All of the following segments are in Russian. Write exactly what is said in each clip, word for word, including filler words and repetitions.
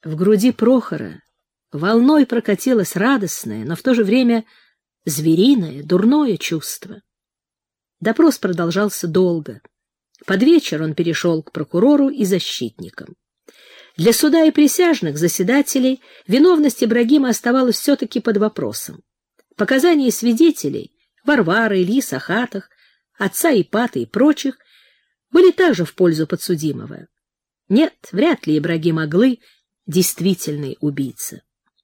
В груди Прохора волной прокатилось радостное, но в то же время звериное, дурное чувство. Допрос продолжался долго. Под вечер он перешел к прокурору и защитникам. Для суда и присяжных заседателей виновность Ибрагима оставалась все-таки под вопросом. Показания свидетелей Варвары, Ильи Сахатых, отца Ипата и прочих были также в пользу подсудимого. Нет, вряд ли Ибрагим Аглы действительный убийца.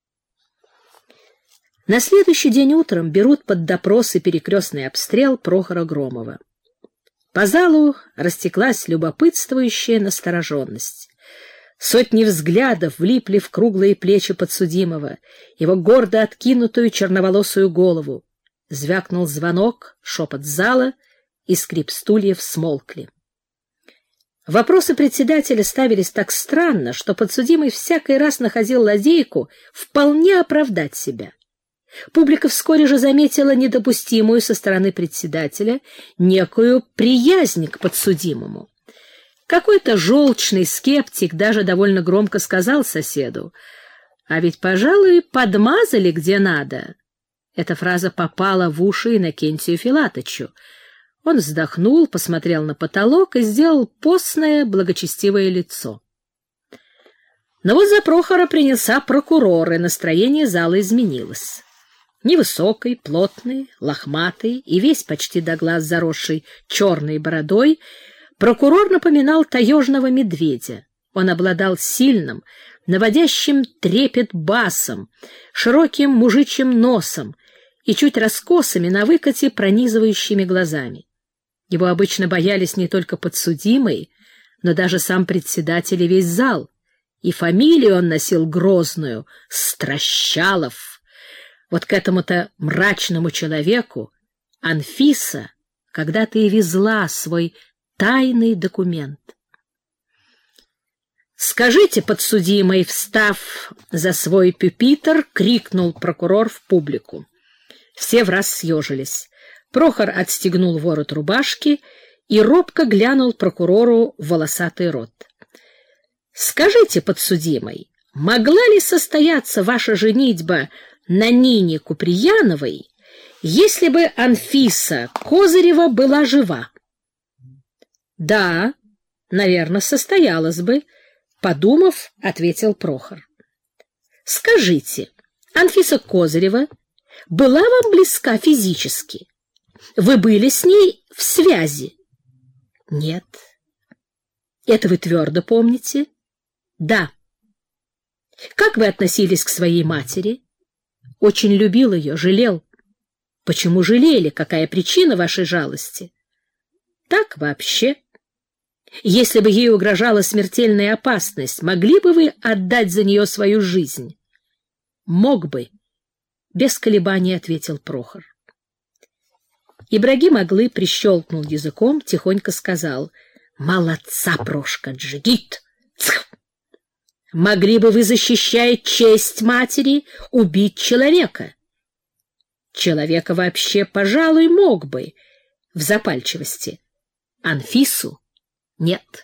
На следующий день утром берут под допрос и перекрестный обстрел Прохора Громова. По залу растеклась любопытствующая настороженность. Сотни взглядов влипли в круглые плечи подсудимого, его гордо откинутую черноволосую голову. Звякнул звонок, шепот зала, и скрип стульев смолкли. Вопросы председателя ставились так странно, что подсудимый всякий раз находил лазейку вполне оправдать себя. Публика вскоре же заметила недопустимую со стороны председателя некую приязнь к подсудимому. Какой-то желчный скептик даже довольно громко сказал соседу: «А ведь, пожалуй, подмазали где надо». Эта фраза попала в уши Иннокентию Филатычу. Он вздохнул, посмотрел на потолок и сделал постное, благочестивое лицо. Но вот за Прохора принялся прокурор, и настроение зала изменилось. Невысокий, плотный, лохматый и весь почти до глаз заросший черной бородой, прокурор напоминал таежного медведя. Он обладал сильным, наводящим трепет басом, широким мужичьим носом и чуть раскосыми на выкате пронизывающими глазами. Его обычно боялись не только подсудимые, но даже сам председатель и весь зал. И фамилию он носил грозную — Стращалов. Вот к этому-то мрачному человеку Анфиса когда-то и везла свой тайный документ. «Скажите, подсудимый», встав за свой пюпитр, крикнул прокурор в публику. Все враз съежились. Прохор отстегнул ворот рубашки и робко глянул прокурору в волосатый рот. «Скажите, подсудимый, могла ли состояться ваша женитьба на Нине Куприяновой, если бы Анфиса Козырева была жива?» «Да, наверное, состоялась бы», — подумав, ответил Прохор. «Скажите, Анфиса Козырева была вам близка физически? Вы были с ней в связи?» «Нет». «Это вы твердо помните?» «Да». «Как вы относились к своей матери?» «Очень любил ее, жалел». «Почему жалели? Какая причина вашей жалости?» «Так вообще». «Если бы ей угрожала смертельная опасность, могли бы вы отдать за нее свою жизнь?» «Мог бы», — без колебаний ответил Прохор. Ибрагим Аглы прищелкнул языком, тихонько сказал: «Молодца, Прошка, джигит! Цх! Могли бы вы, защищая честь матери, убить человека?» «Человека вообще, пожалуй, мог бы», в запальчивости. «Анфису? Нет».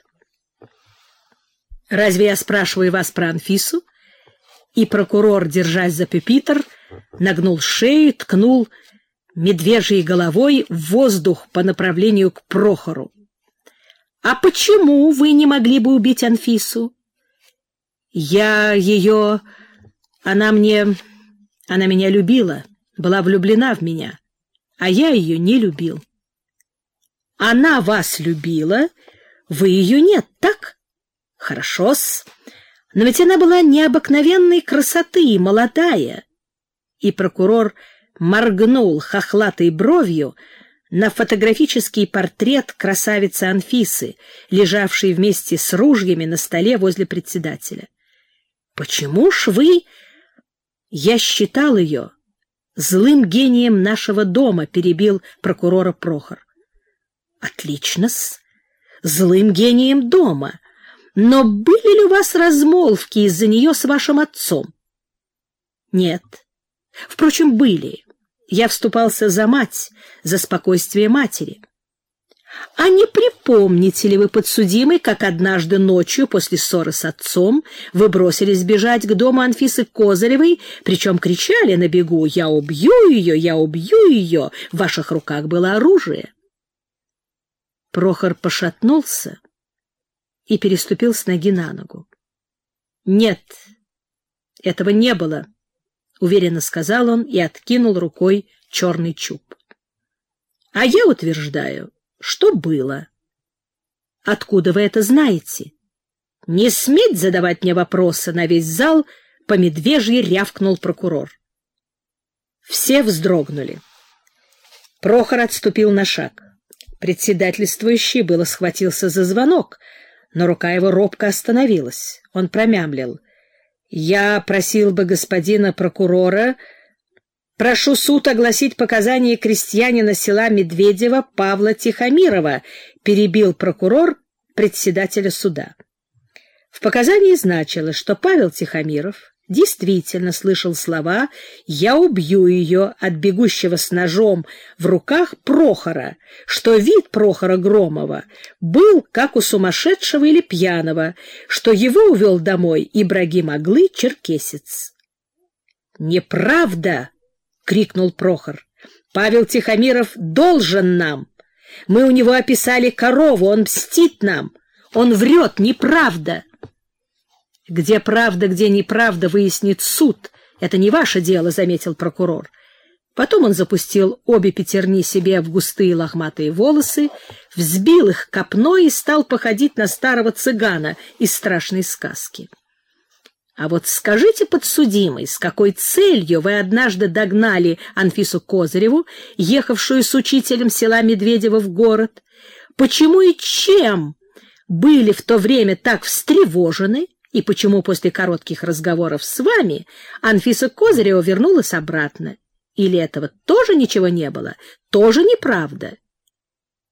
«Разве я спрашиваю вас про Анфису?» И прокурор, держась за пюпитр, нагнул шею, ткнул медвежьей головой в воздух по направлению к Прохору. «А почему вы не могли бы убить Анфису?» «Я ее... Она мне... Она меня любила, была влюблена в меня, а я ее не любил». «Она вас любила, вы ее нет, так? Хорошо-с. Но ведь она была необыкновенной красоты и молодая». И прокурор моргнул хохлатой бровью на фотографический портрет красавицы Анфисы, лежавшей вместе с ружьями на столе возле председателя. «Почему ж вы...» «Я считал ее злым гением нашего дома», — перебил прокурора Прохор. «Отлично-с, злым гением дома. Но были ли у вас размолвки из-за нее с вашим отцом?» «Нет. Впрочем, были. Я вступался за мать, за спокойствие матери». А не припомните ли вы, подсудимый, как однажды ночью после ссоры с отцом вы бросились бежать к дому Анфисы Козыревой, причем кричали на бегу: «Я убью ее! Я убью ее!» В ваших руках было оружие. Прохор пошатнулся и переступил с ноги на ногу. «Нет, этого не было», — уверенно сказал он и откинул рукой черный чуб. «А я утверждаю, что было». «Откуда вы это знаете?» «Не сметь задавать мне вопросы!» — на весь зал по медвежьи рявкнул прокурор. Все вздрогнули. Прохор отступил на шаг. Председательствующий было схватился за звонок, но рука его робко остановилась. Он промямлил: «Я просил бы господина прокурора... Прошу суд огласить показания крестьянина села Медведева Павла Тихомирова», перебил прокурор председателя суда. В показании значилось, что Павел Тихомиров действительно слышал слова «я убью ее» от бегущего с ножом в руках Прохора, что вид Прохора Громова был как у сумасшедшего или пьяного, что его увел домой Ибрагим Аглы, черкесец. «Неправда!» — крикнул Прохор. «Павел Тихомиров должен нам! Мы у него описали корову, он мстит нам! Он врет, неправда!» «Где правда, где неправда, выяснит суд. Это не ваше дело», — заметил прокурор. Потом он запустил обе пятерни себе в густые лохматые волосы, взбил их копной и стал походить на старого цыгана из страшной сказки. «А вот скажите, подсудимый, с какой целью вы однажды догнали Анфису Козыреву, ехавшую с учителем села Медведева в город? Почему и чем были в то время так встревожены, и почему после коротких разговоров с вами Анфиса Козырева вернулась обратно? Или этого тоже ничего не было? Тоже неправда?»